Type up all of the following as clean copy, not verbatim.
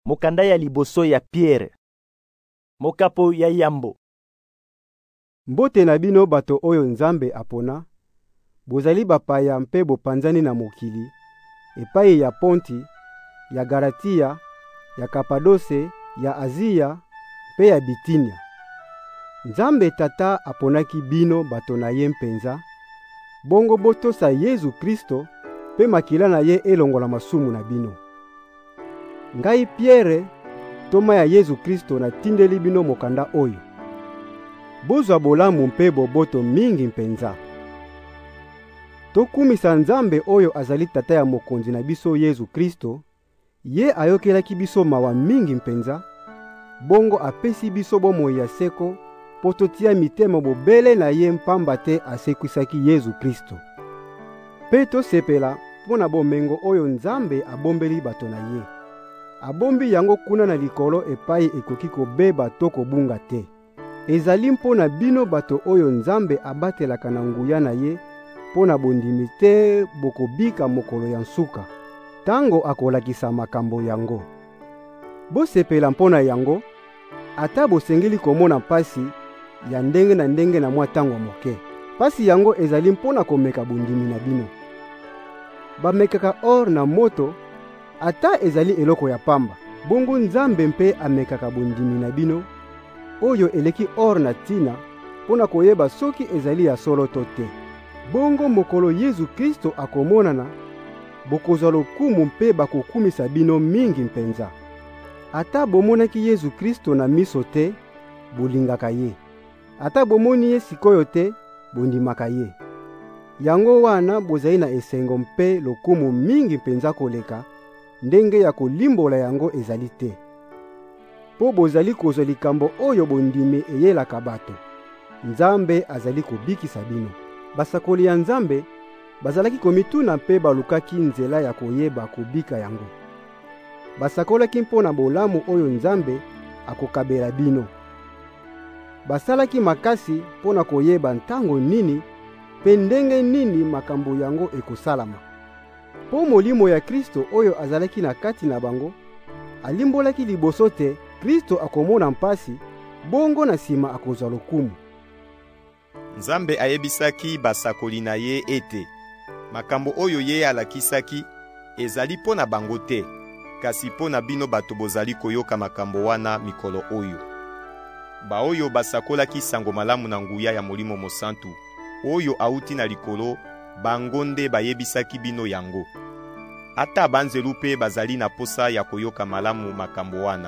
Mokanda ya liboso ya Pierre. Mokapo ya yambo. Mbote na bino bato oyo Nzambe apona, bozali bapaya mpe bopanzani na mokili, epai ya Ponti, ya Galatia, ya Kapadose, ya Azia, mpe ya Bitinia. Nzambe Tata aponaki bino bato na ye mpenza, bongo botosa Yesu Kristo, mpe makila na ye elongola masumu na bino. Ngai Pierre, toma ya Yesu Kristo natindeli bino mokanda oyo. Bozwa bolamu mpe boboto mingi mpenza. Tokumisa Nzambe oyo azali Tata ya mokonzi na biso Yesu Kristo, ye ayokelaki biso mawa mingi mpenza, bongo apesi biso bomoi ya seko, po totia mitema bobele na ye mpamba te asekwisaki Yesu Kristo. Pe tosepela mpona bomengo oyo Nzambe abombeli bato na ye. Abombi yango kuna na likolo epai ekoki kobeba to kobunga te. Ezali mpona bino bato oyo Nzambe abatelaka na nguya na ye, mpona bondimi te bokobika mokolo ya nsuka, tango akolakisa makambo yango. Bosepela mpona yango, ata bosengeli komona pasi ya ndenge na ndenge na mwa tango moke. Pasi yango ezali mpona komeka bondimi na bino. Bamekaka or na moto, ata ezali eloko ya pamba. Bongo Nzambe mpe amekaka bondimi na bino, oyo eleki or na tina, pona koyeba soki ezali ya solo to te. Bongo mokolo Yesu Kristo akomonana, bokozwa lokumu mpe bakokumisa bino mingi mpenza. Ata bomonaki Yesu Kristo na miso te, bolingaka ye. Ata bomoni ye sikoyo te, bondimaka ye. Yango wana bozali na esengo mpe lokumu mingi mpenza koleka, ndenge ya kolimbola yango ezali te. Po bozali kozwa likambo oyo bondimi eyelaka bato, Nzambe azali kobikisa bino. Basakoli ya Nzambe bazalaki komituna mpe balukaki nzela ya koyeba kobika yango. Basakolaki mpona bolamu oyo Nzambe akokabela bino. Basalaki makasi mpona koyeba ntango nini mpe ndenge nini makambo yango ekosalama. Po molimo ya Kristo oyo azalaki na kati na bango, alimbolaki liboso te Kristo akomona mpasi, bongo na nsima akozwa lokumu. Nzambe ayebisaki basakoli na ye ete makambo oyo ye alakisaki ezali mpo na bango te, kasi mpo na bino bato bozali koyoka makambo wana mikolo oyo. Baoyo basakolaki sango malamu na nguya ya Molimo Mosantu oyo auti na likolo, bango nde bayebisaki bino yango. Ata banzelu mpe bazali na posa ya koyoka malamu makambo wana.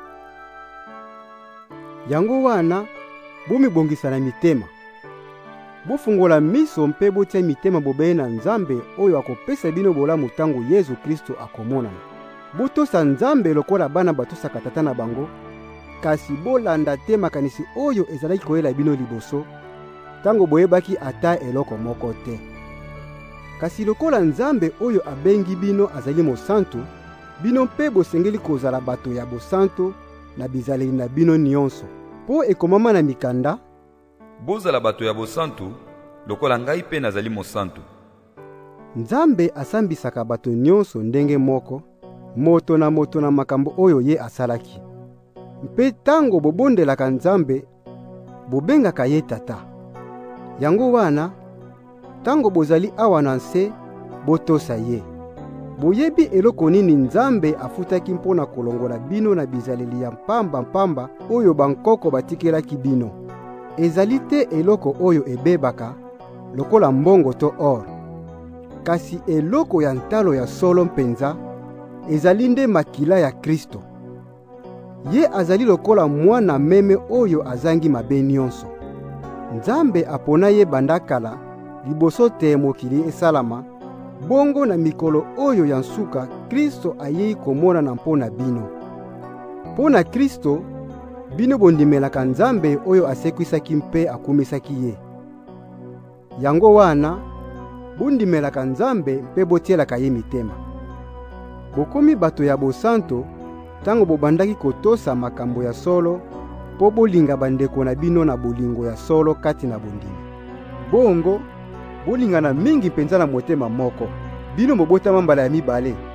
Yango wana, bomibongisa na mitema. Bofungola miso mpe botia mitema bobeye na Nzambe oyo akopesa bino bolamu tango Yesu Kristo akomonana. Botosa Nzambe lokola bana batosaka tata na bango, kasi bolanda te makanisi oyo ezalaki koyela bino liboso, tango boyebaki ata eloko moko te. Kasi lokola Nzambe oyo abengi bino azali mosantu, bino mpe bosengeli kozala bato ya bosantu na bizaleli na bino nyonso. Po ekomama na mikanda, bozala bato ya bosantu lokola ngai mpe nazali mosantu. Nzambe asambisaka bato nyonso ndenge moko, moto na makambo oyo ye asalaki. Mpe tango bobondelaka Nzambe, bobengaka ye Tata. Yango wana, tango bozali awa na nse, botosa ye. Boyebi eloko nini Nzambe afutaki mpona kolongola bino na bizaleli ya mpamba oyo bankoko batikelaki bino. Ezali te eloko oyo ebebaka, lokola mbongo to or. Kasi eloko ya ntalo ya solo mpenza, ezali nde makila ya Kristo. Ye azali lokola mwana meme oyo azangi mabe nyonso. Nzambe apona ye bandakala, liboso te mokili esalama, bongo na mikolo oyo ya nsuka Kristo ayei komona na mpona bino. Mpona Kristo, bino bondimelaka Nzambe oyo asekwisaki mpe akumisaki ye. Yango wana, bondimelaka Nzambe mpe botielaka ye mitema. Bokomi bato ya bosanto, tango bobandaki kotosa makambo ya solo, po bolinga bandeko na bino na bolingo ya solo kati na bondimi. Bongo, bolingana mingi mpenza na motema moko. Bino mobotama mbala ya mibale.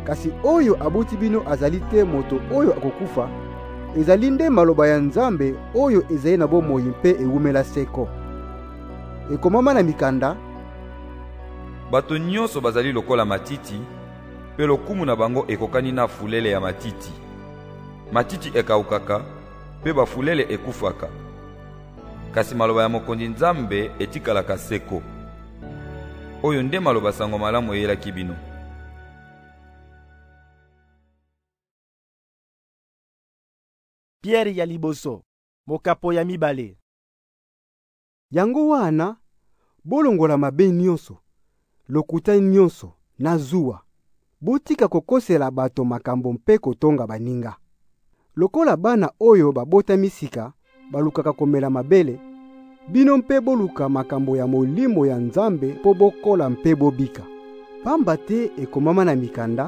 kasi oyo aboti bino azali te moto oyo akokufa, ezali nde maloba ya Nzambe oyo ezali na bomoi mpe ewumela seko. Ekomama na mikanda: bato nyonso bazali lokola matiti, pe lokumu na bango ekokani na fulele ya matiti. Matiti ekaukaka, pe bafulele ekufaka. Kasi maloba ya mokonzi Nzambe etikalaka seko. Oyo nde maloba sango malamu eyelaki bino. Pierre ya liboso, mokapo ya mibale. Yango wana, bolongola mabe nyonso, lokuta nyonso, na zuwa. Botika kokosela bato makambo mpe kotonga baninga. Lokola bana oyo babota misika, balukaka komela mabele, bino mpe boluka makambo ya molimo ya Nzambe po bokola mpe bobika. Pamba te ekomama na mikanda: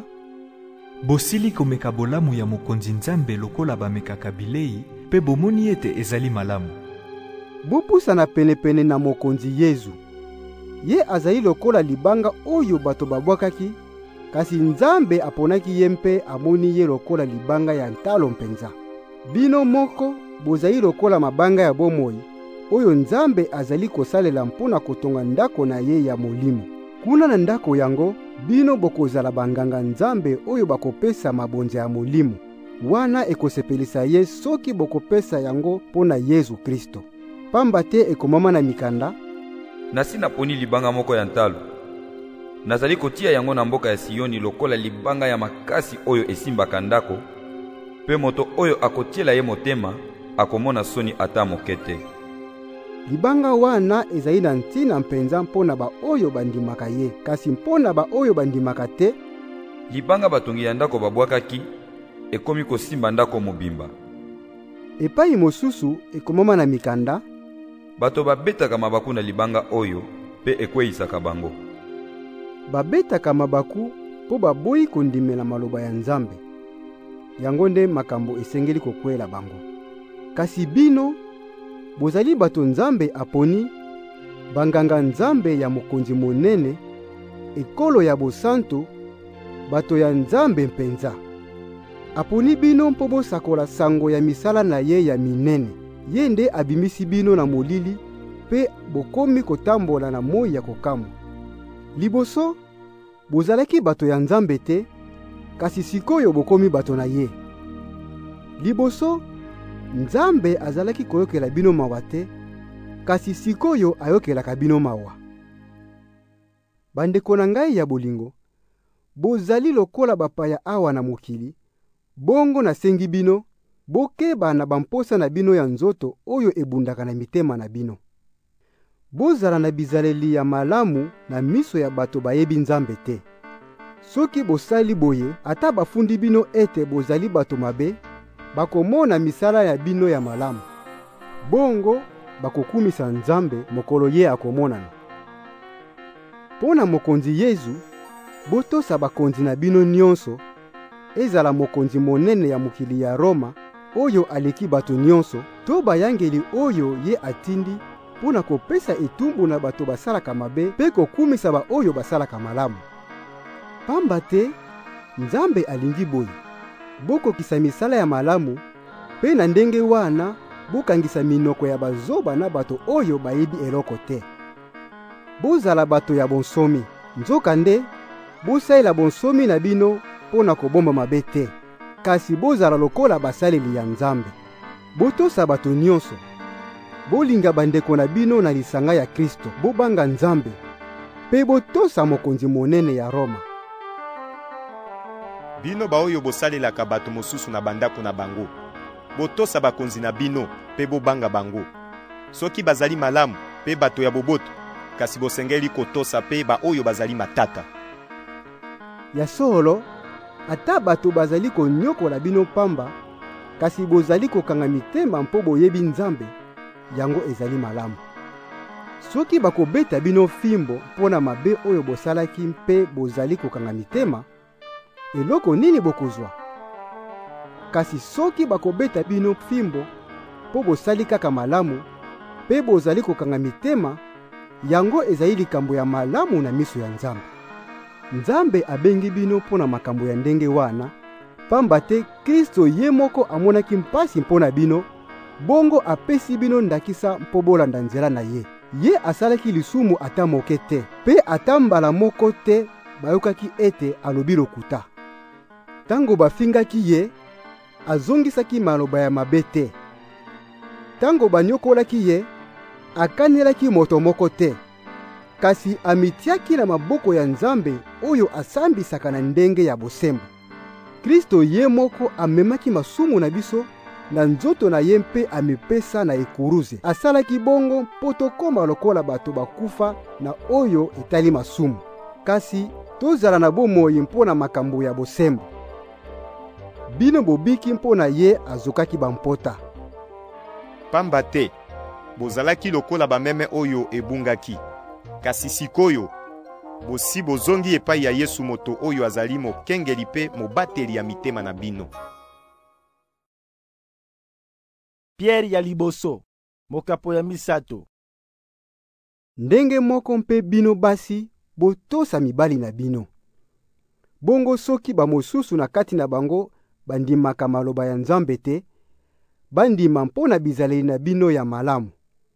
bosili komeka bolamu ya mokonzi Nzambe lokola bamekaka bilei, pe bomoni ete ezali malamu. Bopusana penepene na mokonzi Yezu. Ye azali lokola libanga oyo bato babwakaki, kasi Nzambe aponaki ye mpe amoni ye lokola libanga ya ntalo mpenza. Bino moko bozali lokola mabanga ya bomoi oyo Nzambe azali kosalela mpona kotonga ndako na ye ya molimo. Kuna na ndako yango, bino bokozala banganga Nzambe oyo bakopesa mabonza ya molimo, wana ekosepelisa ye soki bokopesa yango mpona Yesu Kristo. Pamba te ekomama na mikanda: nasi naponi libanga moko ya ntalo. Nazali kotia yango na mboka ya Sioni lokola libanga ya makasi oyo esimbaka ndako, pe moto oyo akotiela ye motema akomona soni ata moke te. Libanga wana ezali na ntina mpenza mpona ba oyo bandimaka ye, kasi mpona ba oyo bandimaka te, libanga batongi ya ndako babwakaki ekomi kosimba ndako mobimba. Epai mosusu ekomama na mikanda: bato babetaka mabaku na libanga oyo pe ekweyisaka bango. Babetaka mabaku po baboyi kondimela maloba ya Nzambe. Yango nde makambo esengeli kokwela bango. Kasi bino bozali bato Nzambe aponi, banganga Nzambe ya mokonzi monene, ekolo ya bosantu, bato ya Nzambe mpenza. Aponi bino mpo bosakola sango ya misala na ye ya minene. Ye nde abimisi bino na molili, pe bokomi kotambola na moi ya kokamwa. Liboso, bozalaki bato ya Nzambe te, kasi sikoyo bokomi bato na ye. Liboso, Nzambe azalaki koyokela bino mawa te, kasi sikoyo ayokelaka bino mawa. Bandeko na ngai ya bolingo, bozali lokola bapaya awa na mokili, bongo nasengi bino, bokeba na bamposa na bino ya nzoto oyo ebundaka na mitema na bino. Bozala na bizaleli ya malamu na miso ya bato bayebi Nzambe te. Soki bosali boye, ata bafundi bino ete bozali bato mabe, bakomona misala ya bino ya malamu. Bongo bakokumisa Nzambe mokolo ye akomonana. Pona mokonzi Yezu, botosa bakonzi na bino nyonso, ezala mokonzi monene ya mokili ya Roma, oyo aleki bato nyonso, to bayangeli oyo ye atindi, pona kopesa etumbu na bato basalaka mabe, pe kokumisa ba oyo basalaka malamu. Pamba te, Nzambe alingi boye, bokokisa misala ya malamu, pe na ndenge wana, bokangisa minoko ya bazoba na bato oyo bayebi eloko te. Bozala bato ya bonsomi, nzokande, bosalela bonsomi na bino pona kobomba mabe te, kasi bozala lokola basaleli ya Nzambe. Botosa bato nyonso, bolinga bandeko na bino na lisanga ya Kristo, bobanga Nzambe, pe botosa mokonzi monene ya Roma. Bino baoyo bosalelaka bato mosusu na bandako na bango, botosa bakonzi na bino pe bobanga bango. Soki bazali malamu pe bato ya boboto, kasi bosengeli kotosa pe baoyo bazali matata. Ya solo, ata bato bazali konyokola bino pamba, kasi bozali kokanga mitema mpo boyebi Nzambe, yango ezali malamu. Soki bakobeta bino fimbo mpona mabe oyo bosalaki mpe bozali kokanga mitema, eloko nini bokozwa? Kasi soki bakobeta bino fimbo po bosali kaka malamu, pe bozali kokanga mitema, yango ezali likambo ya malamu na miso ya Nzambe. Nzambe abengi bino mpona makambo ya ndenge wana, pamba te Kristo ye moko amonaki mpasi mpona bino, bongo apesi bino ndakisa mpo bolanda nzela na ye. Ye asalaki lisumu ata moke te, pe ata mbala moko te bayokaki ete alobi lokuta. Tango bafingaki ye, azongisaki maloba ya mabe te. Tango banyokolaki ye, akanelaki moto moko te, kasi amitiaki na maboko ya Nzambe oyo asambisaka na ndenge ya bosembo. Kristo ye moko amemaki masumu na biso na nzoto na ye mpe amipesa na ekuruze. Asalaki bongo mpo tokoma lokola bato bakufa na oyo etali masumu, kasi tozala na bomoi mpo na makambo ya bosembo. Bino bobiki mpo na ye azokaki bampota. Pamba te, bozalaki lokola bameme oyo ebungaki. Kasi sikoyo, bosi bozongi epai ya Yesu moto oyo azali mokengeli pe mobateli ya mitema na bino. Pierre ya liboso, mokapo ya misato. Ndenge moko mpe bino basi, botosa mibali na bino. Bongo soki bamosusu na kati na bango bandimaka maloba ya Nzambe te, bandima mpo na bizaleli na bino ya malamu.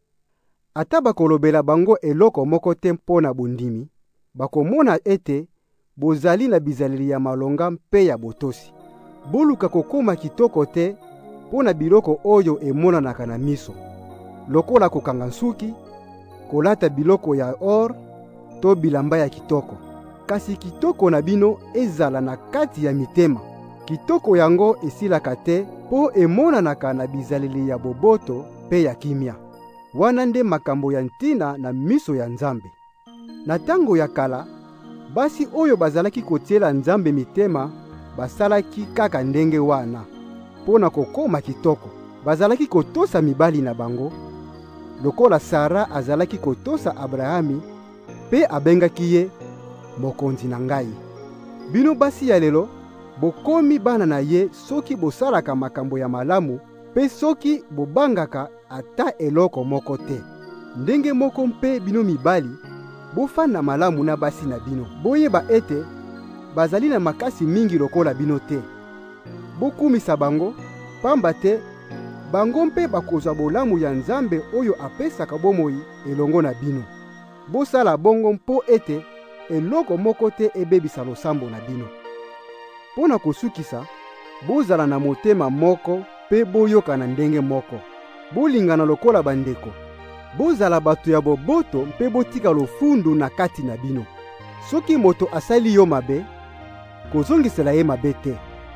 Ata bakolobela bango eloko moko te mpo na bondimi, bakomona ete bozali na bizaleli ya malonga mpe ya botosi. Boluka kokoma kitoko te mpo na biloko oyo emonanaka na miso, lokola kokanga nsuki, kolata biloko ya or to bilamba ya kitoko. Kasi kitoko na bino ezala na kati ya mitema. Kitoko yango esilaka te po emonanaka na bizaleli ya boboto pe ya kimia. Wana nde makambo ya ntina na miso ya Nzambe. Na tango ya kala, basi oyo bazalaki kotiela Nzambe mitema basalaki kaka ndenge wana. Pona kokoma kitoko, bazalaki kotosa mibali na bango, lokola Sara azalaki kotosa Abrahami, pe abengaki ye mokonzi na ngai. Bino basi ya lelo, bokomi bana na ye soki bosalaka makambo ya malamu, pe soki bobangaka ata eloko moko te. Ndenge moko mpe bino mibali, bofanda malamu na basi na bino. Boyeba ete bazali na makasi mingi lokola bino te. Bokumisa bango, pamba te bango mpe bakozwa bolamu ya Nzambe oyo apesaka bomoi elongo na bino. Bosala bongo mpo ete eloko moko te ebebisa losambo na bino. Pona kosukisa, bozala na motema moko pe boyoka na ndenge moko. Bolingana lokola bandeko. Bozala bato ya boboto mpe botika lofundu na kati na bino. Soki moto asali yo mabe, kozongisela ye mabe te.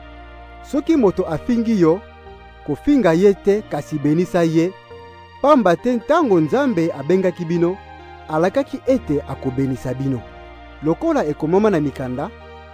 Soki moto afingi yo, kofinga ye te kasi benisa ye, pamba te ntango Nzambe abengaki bino, alakaki ete akobenisa bino. Lokola ekomama na mikanda,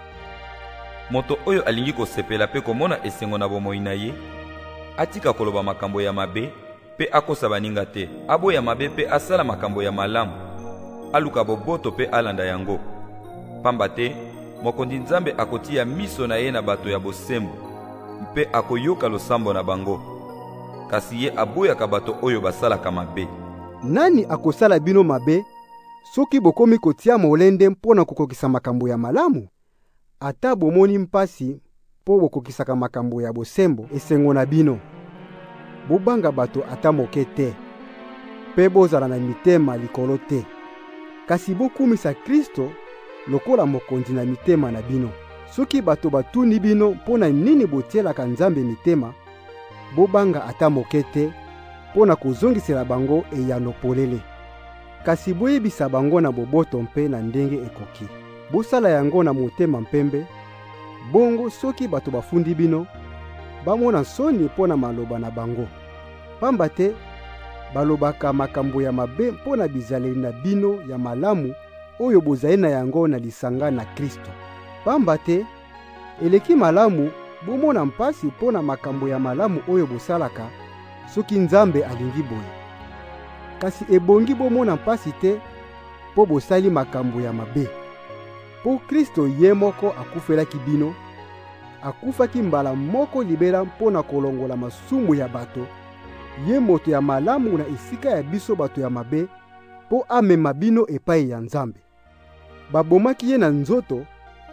moto oyo alingi kosepela pe komona esengo na bomoi na ye, atika koloba makambo ya mabe pe akosa baninga te. Aboya mabe pe asala makambo ya malamu, aluka boboto pe alanda yango. Pamba te, mokonzi Nzambe akotia miso na ye na bato ya bosembo, mpe akoyoka losambo na bango. Kasi ye aboyaka bato oyo basalaka mabe. Nani akosala bino mabe soki bokomi kotia molende mpona kokokisa makambo ya malamu? Ata bomoni mpasi po bokokisaka makambo ya bosembo esengo na bino. Bobanga bato ata moke te, pe bozala na mitema likolo te. Kasi bokumisa Kristo lokola mokonzi na mitema na bino. Soki bato batuni bino mpona nini botielaka Nzambe mitema, bobanga ata moke te mpona kozongisela bango eyano polele. Kasi boyebisa bango na boboto mpe na ndenge ekoki. Bosala yango na motema mpembe, bongo soki bato bafundi bino, bamona soni mpona maloba na bango. Pamba te, balobaka makambo ya mabe mpona bizaleli na bino ya malamu oyo bozali na yango na lisanga na Kristo. Pamba te, eleki malamu bomona mpasi mpona makambo ya malamu oyo bosalaka soki Nzambe alingi boye. Kasi ebongi bomona mpasi te po bosali makambo ya mabe. Po Kristo ye moko akufelaki bino, akufaki mbala moko libela mpona kolongola masumu ya bato, ye moto ya malamu na esika ya biso bato ya mabe, po amema bino epai ya Nzambe. Babomaki ye na nzoto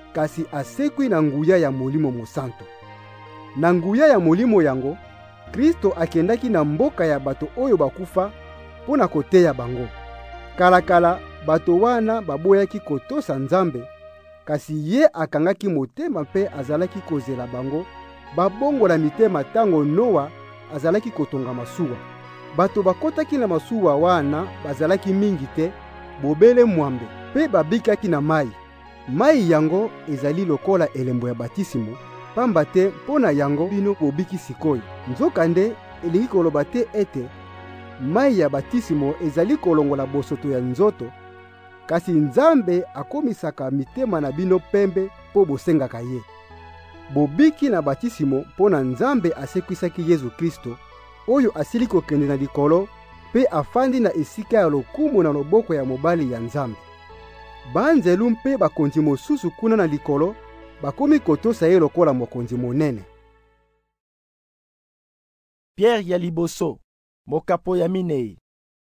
kasi asekwi na nguya ya Molimo Mosantu. Na nguya ya molimo yango, Kristo akendaki na mboka ya bato oyo bakufa pona koteya bango. Kala bato wana baboyaki kotosa Nzambe, kasi ye akangaki motema mpe azalaki kozela bango babongola mitema tango Noa azalaki kotonga masuwa. Bato bakotaki na masuwa wana bazalaki mingi te, bobele mwambe, pe babikaki na mai. Mai yango ezali lokola elembo ya batisimo, pamba te mpona yango bino bobiki sikoyo. Nzokande elingi koloba te ete mai ya batisimo ezali kolongola bosoto ya nzoto, kasi Nzambe akomisaka mitema na bino pembe po bosengaka ye. Bobiki na batisimo mpona Nzambe asekwisaki Yesu Kristo, oyo asili kokende na likolo pe afandi na esika ya lokumu na loboko ya mobali ya Nzambe. Banzelu mpe bakonzi mosusu kuna na likolo bakomi kotosa ye lokola mokonzi monene. Pierre ya liboso, mokapo ya minei.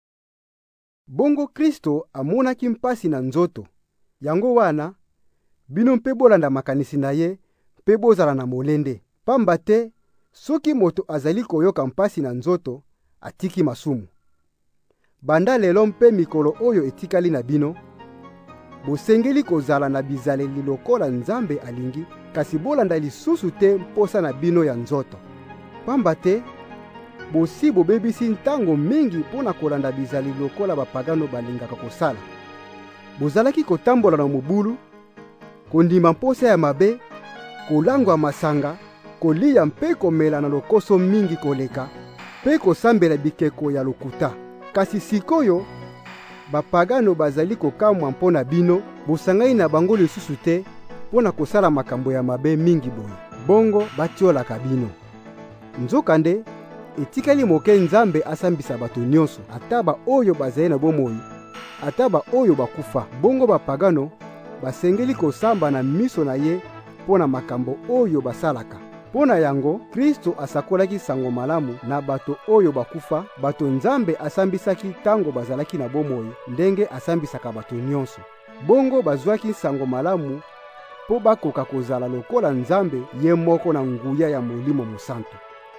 Bongo Kristo amonaki mpasi na nzoto. Yango wana, bino mpe bolanda makanisi na ye, mpe bozala na molende. Pamba te, soki moto azali koyoka mpasi na nzoto, atiki masumu. Banda lelo mpe mikolo oyo etikali na bino, bosengeli kozala na bizaleli lokola Nzambe alingi, kasi bolanda lisusu te mposa na bino ya nzoto. Pamba te, bosi bobebisi ntango mingi mpona kolanda bizali lokola bapagano balingaka kosala. Bozalaki kotambola na mobulu, kondima mposa ya mabe, kolangwa masanga, kolia mpe komela na lokoso mingi koleka, mpe kosambela bikeko ya lokuta. Kasi sikoyo, bapagano bazali kokamwa mpona bino, bosangai na bango lisusu te mpona kosala makambo ya mabe mingi boye. Bongo batiolaka bino. Nzokande, etikali moke Nzambe asambisa bato nyonso, ataba oyo bazali na bomoi, ataba oyo bakufa. Bongo bapagano basengeli kosamba na miso na ye mpona makambo oyo basalaka. Mpona yango, Kristo asakolaki sango malamu na bato oyo bakufa, bato Nzambe asambisaki tango bazalaki na bomoi, ndenge asambisaka bato nyonso. Bongo bazwaki sango malamu po bakoka kozala lokola Nzambe ye moko na nguya ya Molimo Mosantu.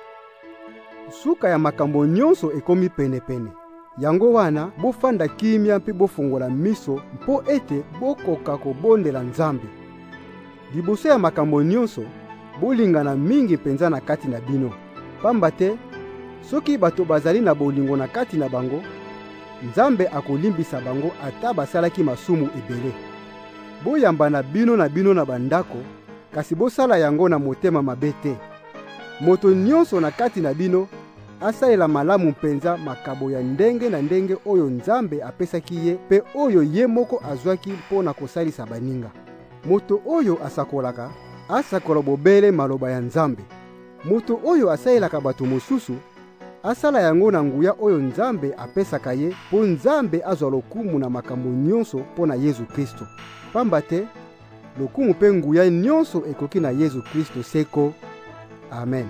Suka ya makambo nyonso ekomi pene-pene. Yango wana, bofanda kimia mpe bofungola miso mpo ete bokoka kobondela Nzambe. Liboso ya makambo nyonso, bolingana mingi penza na kati na bino. Pamba te, soki bato bazali na bolingo na kati na bango, Nzambe akolimbisa bango ata basalaki masumu ebele. Boyamba na bino na bandako, kasi bosala yango na motema mabe te. Moto nyonso na kati na bino asalela malamu mpenza makabo ya ndenge na ndenge oyo Nzambe apesaki ye pe oyo ye moko azwaki mpona kosalisa baninga. Moto oyo asakolaka, asakola bobele maloba ya Nzambe. Moto oyo asalelaka bato mosusu, asala yango na nguya oyo Nzambe apesaka ye po Nzambe azwa lokumu na makambo nyonso mpona Yesu Kristo. Pamba te, lokumu pe nguya nyonso ekoki na Yesu Kristo seko. Amen.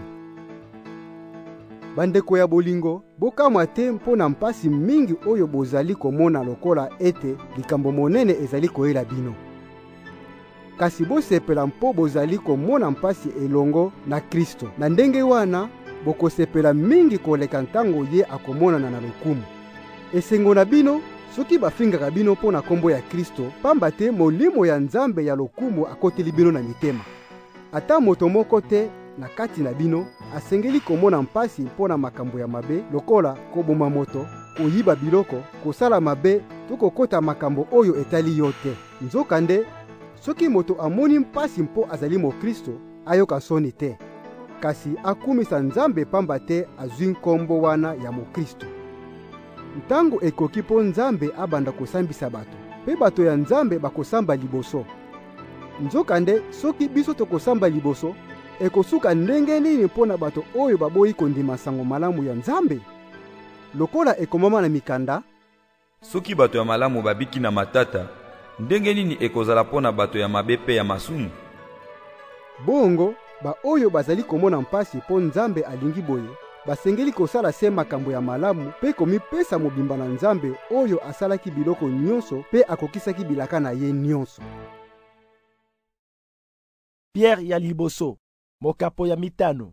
Bandeko ya bolingo, bokamwa te mpona mpasi mingi oyo bozali komona lokola ete likambo monene ezali koyela bino. Kasi bosepela mpo bozali komona mpasi elongo na Kristo. Na ndenge wana, bokosepela mingi koleka ntango ye akomonana na lokumu. Esengo na bino, soki bafingaka bino mpo na kombo ya Kristo, pamba te Molimo ya Nzambe ya lokumu akoteli bino na mitema. Ata moto moko te na kati na bino asengeli komona mpasi mpona makambo ya mabe lokola koboma moto, koyiba biloko, kosala mabe to kokota makambo oyo etali yo te. Nzokande, soki moto amoni mpasi mpo azali mo Kristo, ayoka soni te. Kasi akumisa Nzambe pamba te azwi nkombo wana ya mo Kristo. Ntango ekoki po Nzambe abanda kosambisa bato, pe bato ya Nzambe bakosamba liboso. Nzokande, soki biso tokosamba liboso, ekosuka ndenge nini mpona bato oyo baboyi kondima sango malamu ya Nzambe? Lokola ekomama na mikanda, soki bato ya malamu babiki na matata, ndenge nini ekozala mpona bato ya mabe pe ya masumu? Bongo, ba oyo bazali komona mpasi po Nzambe alingi boye, basengeli kosala se makambo ya malamu pe komipesa mobimba na Nzambe oyo asalaki biloko nyonso pe akokisaki bilaka na ye nyonso. Pierre ya liboso, mokapo ya mitano.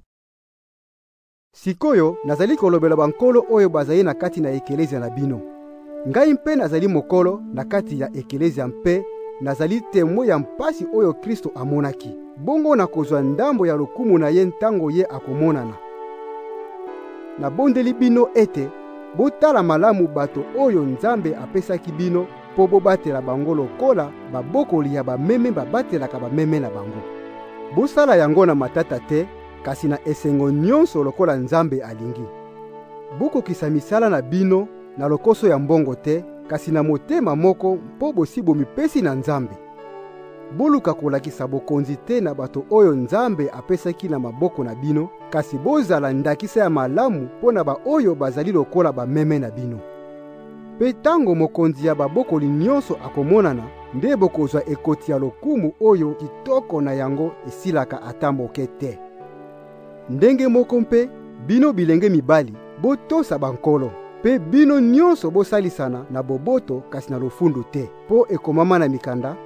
Sikoyo nazali kolobela bankolo oyo bazali na kati na ekelezia na bino. Ngai mpe nazali mokolo na kati ya ekelezia mpe nazali témoin ya mpasi oyo Kristo amonaki. Bongo nakozwa ndambo ya lokumu na ye ntango ye akomonana. Nabondeli bino ete botala malamu bato oyo Nzambe apesaki bino po bobatela bango lokola babokoli ya bameme babatelaka bameme na bango. Bosala yango na matata te, kasi na esengo nyonso lokola Nzambe alingi. Bokokisa misala na bino na lokoso ya mbongo te, kasi na motema moko mpo bosi bomipesi na Nzambe. Boluka kolakisa bokonzi te na bato oyo Nzambe apesaki na maboko na bino, kasi bozala ndakisa ya malamu mpo na ba oyo bazali lokola bameme na bino. Pe tango mokonzi ya babokoli nyonso akomonana, nde bokozwa ekoti ya lokumu oyo kitoko na yango esilaka ata moke te. Ndenge moko mpe, bino bilenge mibali, botosa bankolo. Pe bino nyonso bosalisana na boboto kasi na lofundu te. Po ekomama na mikanda,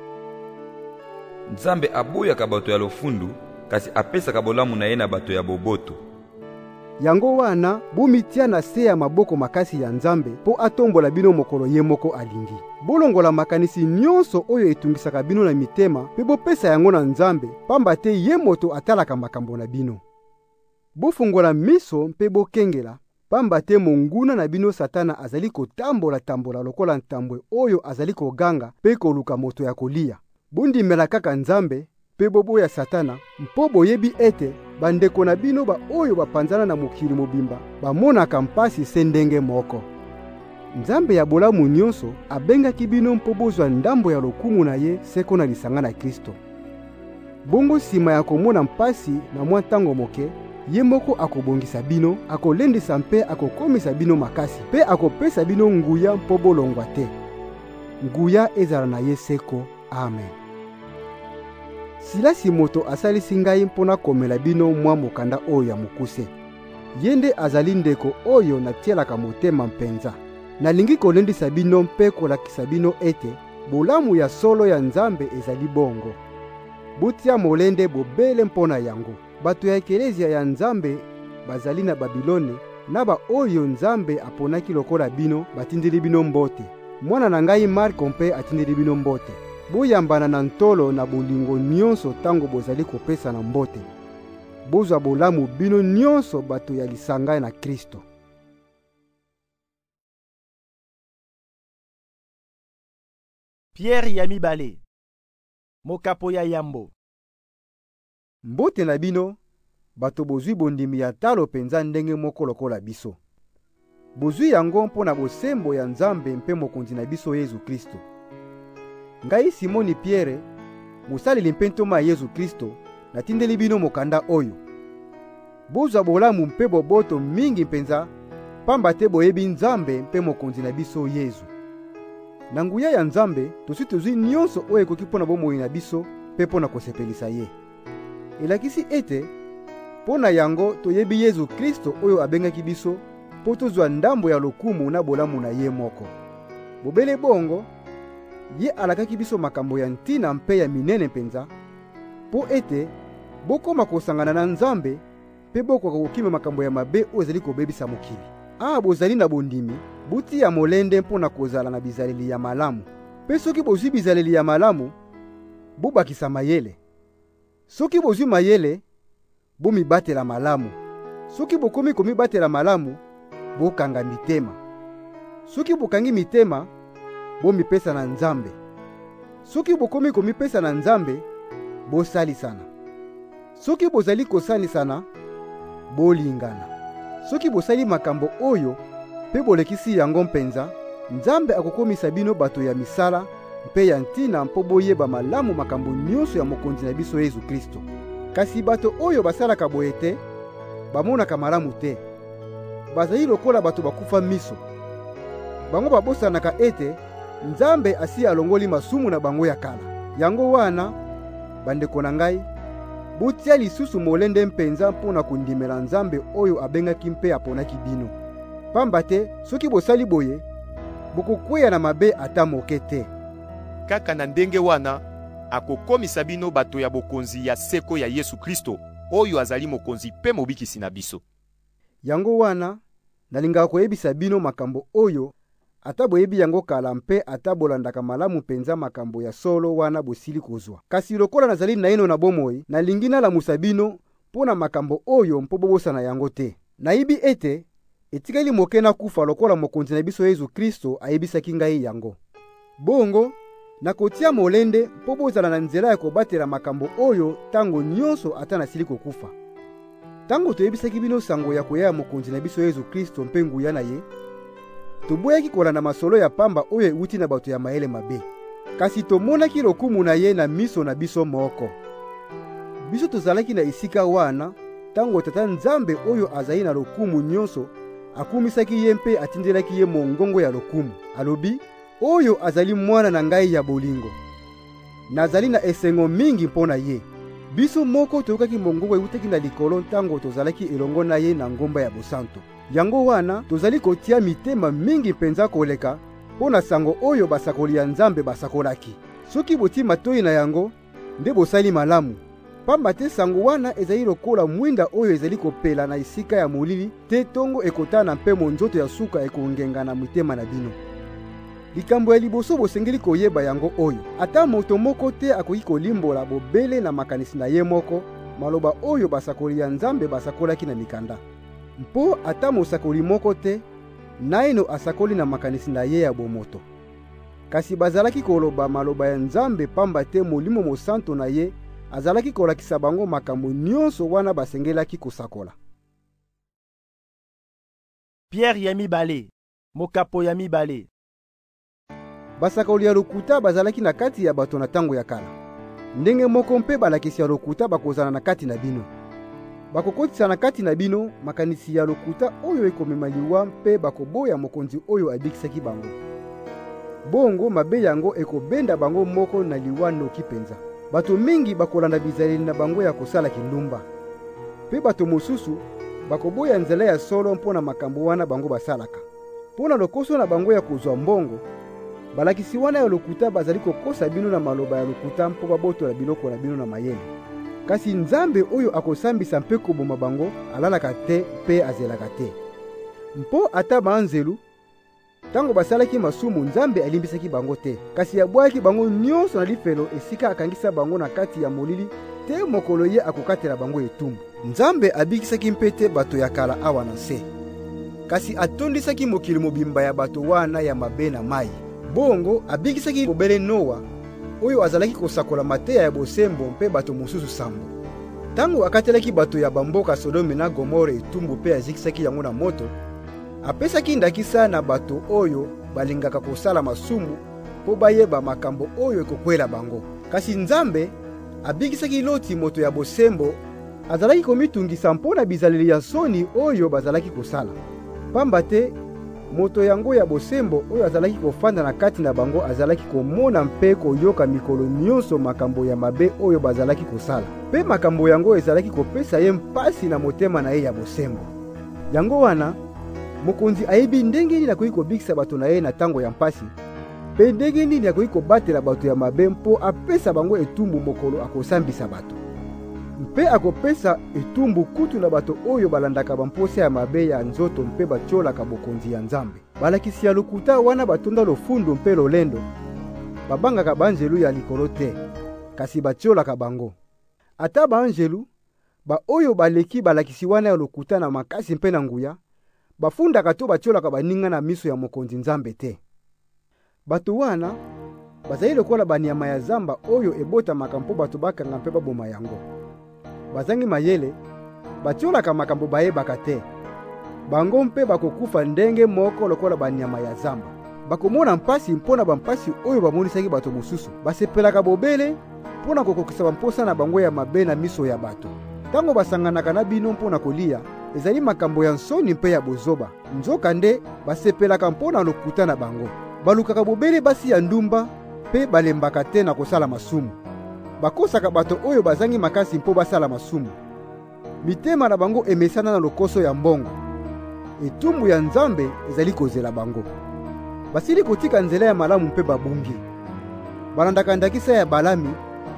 Nzambe aboyaka bato ya lofundu, kasi apesaka bolamu na ye na bato ya boboto. yango wana bomitia na se ya maboko makasi ya Nzambe po atombola bino mokolo ye moko alingi. Bolongola makanisi nyonso oyo etungisaka bino na mitema pe bopesa yango na Nzambe, pamba te ye moto atalaka makambo na bino. Bofungola miso mpe bokengela, pamba te monguna na bino Satana azali kotambola lokola ntambwe oyo azali koganga pe koluka moto ya kolia. Bondimela kaka Nzambe pe boboya Satana, mpo boyebi ete bandeko na bino ba oyo bapanzana na mokili mobimba bamonaka mpasi se ndenge moko. Nzambe ya bolamu nyonso abengaki bino mpo bozwa ndambo ya lokumu na ye seko na lisanga na Kristo. Bongo nsima ya komona mpasi na mwa ntango moke, ye moko akobongisa bino, akolendisa mpe akokomisa bino makasi, pe akopesa bino nguya mpo bolongwa te. Nguya ezala na ye seko. Amen. Silasi moto asalisi ngai mpona komela bino mwa mokanda oyo ya mokuse. Yende azali ndeko oyo natielaka motema mpenza. Nalingi kolendisa bino mpe kolakisa bino ete bolamu ya solo ya Nzambe ezali bongo. Butia molende bobele mpona yango. Bato ya ekelezia ya Nzambe bazali na Babilone, na ba oyo Nzambe aponaki lokola bino batindeli bino mbote. Mwana na ngai Marko mpe atindeli bino mbote. Boyambana na ntolo na bolingo nyonso tango bozali kopesa na mbote. Bozwa bolamu bino nyonso bato ya lisanga na Kristo. Pierre ya mibale, mokapo ya yambo. Mbote na bino, bato bozwi bondimi ya talo penza ndenge moko lokola biso. Bozwi yango mpona bosembo ya Nzambe mpe mokonzi na biso Yesu Kristo. Ngai Simoni Pierre, mosaleli mpe ntoma ya Yesu Kristo, natindeli bino mokanda oyo. Bozwa bolamu mpe boboto mingi mpenza, pamba te boyebi Nzambe mpe mokonzi na biso Yesu. Na nguya ya Nzambe, tozwi nyonso oyo ekoki mpona bomoi na biso mpe mpona kosepelisa ye. Elakisi ete, mpona yango toyebi Yesu Kristo oyo abengaki biso, po tozwa ndambo ya lokumu na bolamu na ye moko. Bobele bongo, ye alakaki biso makambo ya ntina mpe ya minene mpenza, po ete bokoma kosangana na Nzambe mpe bokoka kokima makambo ya mabe oyo ezali kobebisa mokili. Bozali na bondimi, buti ya molende mpona kozala na bizaleli ya malamu. Pe soki bozwi bizaleli ya malamu, bobakisa mayele. Soki bozwi mayele, bomibatela malamu. Soki bokomi komibatela malamu, bokanga mitema. Soki bokangi mitema, bomipesa na Nzambe. Soki bokomi komipesa na Nzambe, bosalisana. Soki bozali kosalisana, bolingana. Soki bosali makambo oyo, pe bolekisi yango mpenza, Nzambe akokomisa bino bato ya misala, mpe ya ntina mpo boyeba malamu makambo nyonso ya mokonzi na biso Yesu Kristo. Kasi bato oyo basalaka boye te, bamonaka malamu te. Bazali lokola bato bakufa miso. Bango babosanaka ete Nzambe asi alongoli masumu na bango ya kala. Yango wana, bandeko na ngai, butia lisusu molende mpenza mpona kondimela Nzambe oyo abengaki mpe aponaki bino. Pamba te, soki bosali boye, bokokweya na mabe ata moke te. Kaka na ndenge wana, akokomisa bino bato ya bokonzi ya seko ya Yesu Kristo, oyo azali mokonzi pe mobikisi na biso. Yango wana, nalingaka koyebisa bino makambo oyo, ata boyebi yango kala mpe ata bolandaka malamu penza makambo ya solo wana bosili kozwa. Kasi lokola nazali naino na bomoi, nalingi nalamusa bino pona makambo oyo mpo bobosana yango te. Nayibi ete, etikali moke na kufa lokola mokonzi na biso Yesu Kristo ayebisaki ngai yango. Bongo, nakotia molende mpo bozala na nzela ya kobatela makambo oyo tango nyonso ata nasili kokufa. Tango toyebisaki bino sango ya koya mokonzi na biso Yesu Kristo mpe nguya na ye, toboyaki kolanda masolo ya pamba oyo euti na bato ya mayele mabe. Kasi tomonaki lokumu na ye na miso na biso moko. Biso tozalaki na isika wana, tango Tata Nzambe oyo azali na lokumu nyonso, akumisaki ye mpe atindelaki ye mongongo ya lokumu. Alobi, oyo azali mwana na ngai ya bolingo. Nazali na esengo mingi mpona ye. Biso moko toyokaki mongongo eutaki na likolo tango tozalaki elongo na ye na ngomba ya bosanto. Yango wana tozali kotia mitema mingi penza koleka pona sango oyo basakoli ya Nzambe basakolaki. Soki boti matoi na yango, nde bosali malamu. Pamba te sango wana ezali lokola mwinda oyo ezali kopela na isika ya molili te tongo ekotana mpe monzoto ya suka ekongenga na mitema na bino. Likambo ya liboso bosengeli koyeba yango oyo. Ata moto moko te akoki kolimbola bobele na makanisi na ye moko, maloba oyo basakoli ya Nzambe basakolaki na mikanda. Mpo ata mosakoli moko te, naino asakoli na makanisi na ye ya bomoto. Kasi bazalaki koloba maloba ya Nzambe pamba te Molimo Mosantu na ye azalaki kolakisa bango makambo nyonso wana basengelaki kosakola. Pierre ya mibale, mokapo ya mibale. Basakoli ya lokuta bazalaki na kati ya bato na tango ya kala. Ndenge moko mpe balakisi ya lokuta bakozala na kati na bino. Bakokotisa na kati na bino makanisi ya lokuta oyo ekomema liwa mpe bakoboya mokonzi oyo abikisaki bango. Bongo mabe yango ekobenda bango moko na liwa noki penza. Bato mingi bakolanda bizaleli na bango ya kosala kindumba. Pe bato mosusu bakoboya nzela ya solo mpona makambo wana bango basalaka. Pona lokoso na bango ya kozwa mbongo, balakisi wana ya lokuta bazali kokosa bino na maloba ya lokuta mpo babotola biloko na bino na mayele. Kasi Nzambe oyo akosambisa mpe koboma bango alalaka te mpe azelaka te. Mpo ata banzelu, tango basalaki masumu Nzambe alimbisaki bango te. Kasi abwaki bango nyonso na lifelo esika akangisa bango na kati ya molili te mokolo ye akokatela bango etumbu. Nzambe abikisaki mpete bato ya kala awa na se. Kasi atondisaki mokili mobimba ya bato wana ya mabe na mai. Bongo abikisaki bobele Noa oyo azalaki kosakola mateya ya bosembo mpe bato mosusu sambo. Tango akatelaki bato ya bamboka Sodome na Gomore etumbu mpe azikisaki yango na moto, apesaki ndakisa na bato oyo balingaka kosala masumu po bayeba makambo oyo ekokwela bango. Kasi Nzambe abikisaki Loti moto ya bosembo azalaki komitungisa mpona bizaleli ya soni oyo bazalaki kosala. Pamba te moto yango ya bosembo oyo azalaki kofanda na kati na bango azalaki komona mpe koyoka mikolo nyonso makambo ya mabe oyo bazalaki kosala. Pe makambo yango ezalaki kopesa ye mpasi na motema na ye ya bosembo. Yango wana, mokonzi ayebi ndenge nini akoki kobikisa bato na ye na tango ya mpasi, pe ndenge nini akoki kobatela bato ya mabe mpo apesa bango etumbu mokolo akosambisa bato. Mpe akopesa etumbu kutu na bato oyo balandaka bamposa ya mabe ya nzoto mpe batiolaka bokonzi ya Nzambe. Balakisi ya lokuta wana batonda lofundu mpe lolendo, babangaka banjelu ya likolo te, kasi batiolaka bango. Ata banjelu, ba oyo baleki balakisi wana ya lokuta na makasi mpe na nguya, bafundaka to batiolaka baninga na miso ya mokonzi Nzambe te. Bato wana, bazali lokola banyama ya zamba oyo ebotamaka mpo bato bakanga mpe baboma yango. Bazangi mayele, batiolaka makambo bayebaka te. Bango mpe bakokufa ndenge moko lokola banyama ya zamba. Bakomona mpasi mpona bampasi oyo bamonisaki bato mosusu. Basepelaka bobele mpona kokokisa bamposa na bango ya mabe na miso ya bato. Tango basanganaka na bino mpona kolia, ezali makambo ya nsoni mpe ya bozoba. Nzoka nde basepelaka mpona lokuta na bango. Balukaka bobele basi ya ndumba mpe balembaka te na kosala masumu. Bakosaka bato oyo bazangi makasi mpo basala masumu. Mitema na bango emesana na lokoso ya mbongo. Etumbu ya Nzambe ezali kozela bango. Basili kotika nzela ya malamu mpe babungi. Balandaka ndakisa ya Balami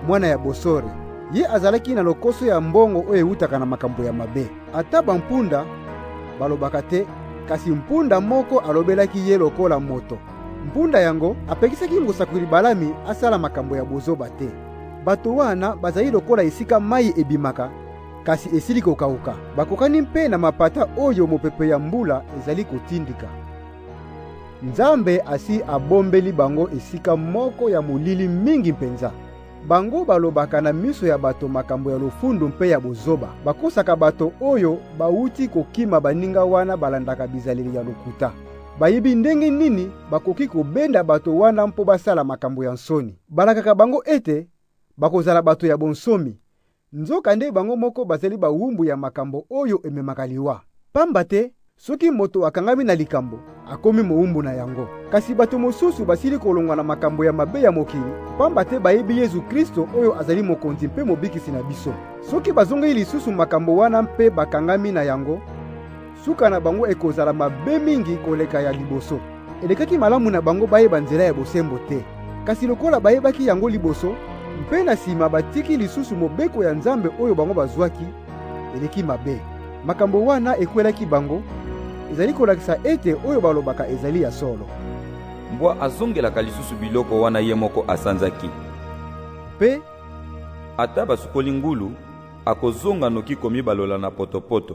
mwana ya Bosore. Ye azalaki na lokoso ya mbongo oyo eutaka na makambo ya mabe. Ata bampunda balobaka te, kasi mpunda moko alobelaki ye lokola moto. Mpunda yango apekisaki mosakwili Balami asala makambo ya bozoba te. Bato wana bazali lokola esika mai ebimaka, kasi esili kokauka. Bakokani mpe na mapata oyo mopepe ya mbula ezali kotindika. Nzambe asi abombeli bango esika moko ya molili mingi mpenza. Bango balobaka na miso ya bato makambo ya lofundu mpe ya bozoba. Bakosaka bato oyo bauti kokima baninga wana balandaka bizaleli ya lokuta. Bayibi ndenge nini bakoki kobenda bato wana mpo basala makambo ya nsoni. Balakaka bango ete bakozala bato ya bonsomi. Nzoka nde bango moko bazali bawumbu ya makambo oyo ememaka liwa. Pamba te, soki moto akangami na likambo, akomi mowumbu na yango. Kasi bato mosusu basili kolongwa na makambo ya mabe ya mokili, pamba te bayebi Yesu Kristo oyo azali mokonzi mpe mobikisi na biso. Soki bazongeli lisusu makambo wana mpe bakangami na yango, suka na bango ekozala mabe mingi koleka ya liboso. Elekaki malamu na bango bayeba nzela ya bosembo te. Kasi lokola bayebaki yango liboso, mpe na sima batiki lisusu mobeko ya Nzambe oyo bango bazwaki, eleki mabe. Makambo wana ekwelaki bango, ezali kolakisa ete oyo balobaka ezali ya solo. Mbwa azongelaka lisusu biloko wana ye moko asanzaki. Pe ata basukoli ngulu akozonga noki komibalola na potopoto.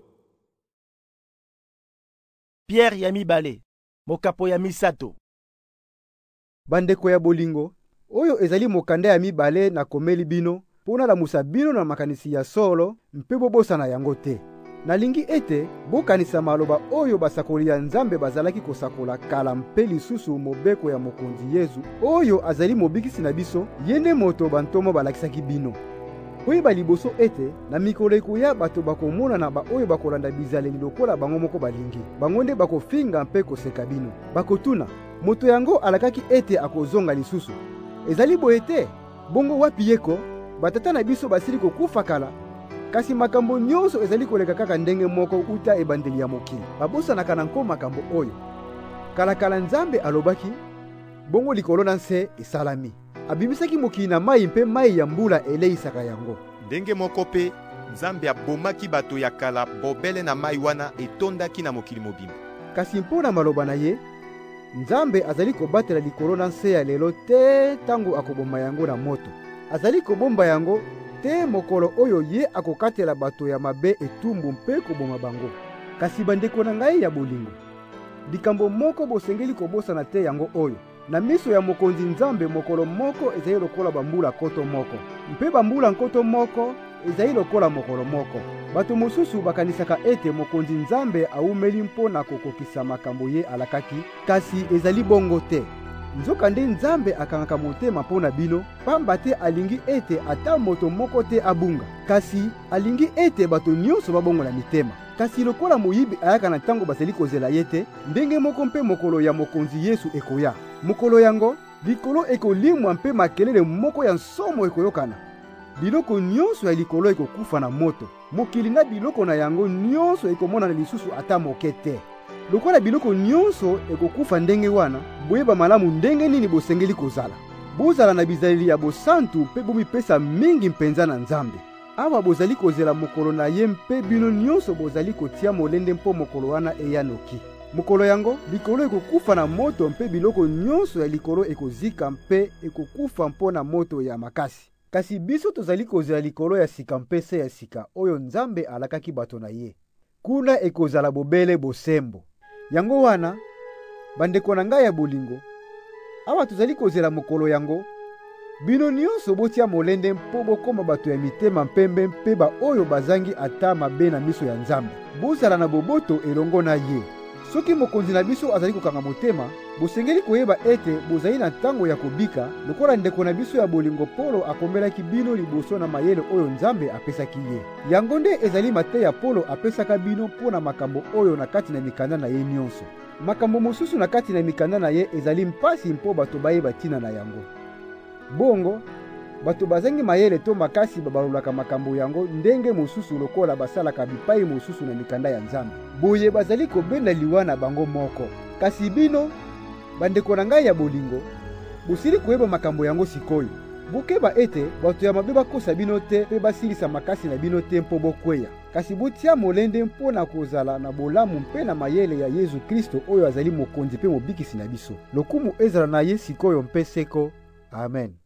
Pierre ya mibale, mokapo ya misato. Bandeko ya bolingo, oyo ezali mokanda ya mibale na komeli bino, pona lamusa bino na makanisi ya solo, mpe bobosana yango te. Nalingi ete bokanisa maloba oyo basakoli ya Nzambe bazalaki kosakola kala mpe lisusu mobeko ya mokonzi Yesu oyo azali mobikisi na biso, yende moto bantomo balakisaki bino. Koyeba liboso ete na mikolo ekoya bato bakomona na ba oyo bakolanda bizaleli lokola bango moko balingi. Bango nde bakofinga mpe koseka bino. Bakotuna, moto yango alakaki ete akozonga lisusu. Ezali boye te, bongo wapi yeko, batata na biso basili kokufa kala. Kasi makambo nyonso ezali koleka kaka ndenge moko uta ebandeli ya mokili. Babosanaka na nko makambo oyo. Kala Nzambe alobaki, bongo likolo na nse esalami. Abimisaki mokili na mai mpe mai ya mbula eleisaka yango. Ndenge moko pe, Nzambe abomaki bato ya kala bobele na mai wana etondaki na mokili mobimba. Kasi mpona maloba na ye, Nzambe azali kobatela likolo na nse ya lelo te tango akobomba yango na moto. Azali kobomba yango te mokolo oyo ye akokatela bato ya mabe etumbu mpe koboma bango. Kasi bandeko na ngai ya bolingo, likambo moko bosengeli kobosana te yango oyo. Na miso ya mokonzi Nzambe mokolo moko ezali lokola bambula koto moko. Mpe bambula nkoto moko ezali lokola mokolo moko. Bato mosusu bakanisaka ete mokonzi Nzambe aumeli mpona kokokisa makambo ye alakaki, kasi ezali bongo te. Nzoka nde Nzambe akangaka motema mpona bino, pamba te alingi ete ata moto moko te abunga. Kasi alingi ete bato nyonso babongola mitema. Kasi lokola moyibi ayaka na ntango bazali kozela ye te, ndenge moko mpe mokolo ya mokonzi Yesu ekoya. Mokolo yango, likolo ekolimwa mpe makelele moko ya nsomo ekoyokana. Biloko nyonso ya likolo ekokufa na moto. Mokili na biloko na yango nyonso ekomona na lisusu ata moke te. Lokola biloko nyonso ekokufa ndenge wana, boyeba malamu ndenge nini bosengeli kozala. Bozala na bizaleli ya bosantu mpe bomipesa mingi mpenza na Nzambe. Awa bozali kozela mokolo na ye mpe bino nyonso bozali kotia molende mpo mokolo wana eya noki. Mokolo yango, likolo ekokufa na moto mpe biloko nyonso ya likolo ekozika mpe ekokufa mpo na moto ya makasi. Kasi biso tozali kozela likolo ya sika mpe se ya sika oyo Nzambe alakaki bato na ye. Kuna ekozala bobele bosembo. Yango wana, bandeko na ngai ya bolingo, awa tozali kozela mokolo yango, bino nyonso botia molende mpo bokoma bato ya mitema mpembe mpe ba oyo bazangi ata mabe na miso ya Nzambe. Bozala na boboto elongo na ye. Soki mokonzi na biso azali kokanga motema, bosengeli koyeba ete bozali na ntango ya kobika, lokola ndeko na biso ya bolingo Polo akombelaki bino liboso na mayele oyo Nzambe apesaki ye. Yango nde ezali mateya Polo apesaka bino mpona makambo oyo na kati na mikanda na ye nyonso. Makambo mosusu na kati na mikanda na ye ezali mpasi mpo bato bayeba tina na yango. Bongo, bato bazangi mayele to makasi babalolaka makambo yango ndenge mosusu lokola basalaka bipai mosusu na mikanda ya Nzambe. Boye bazali kobenda liwa na bango moko. Kasi bino, bandeko na ngai ya bolingo, bosili koyeba makambo yango sikoyo. bokeba ete bato ya mabe bakosa bino te mpe basilisa makasi na bino te mpo bokweya, kasi botia molende mpo na kozala na bolamu mpe na mayele ya Yesu Kristo oyo azali mokonzi mpe mobikisi na biso. Lokumu ezala na ye sikoyo mpe seko. Amen.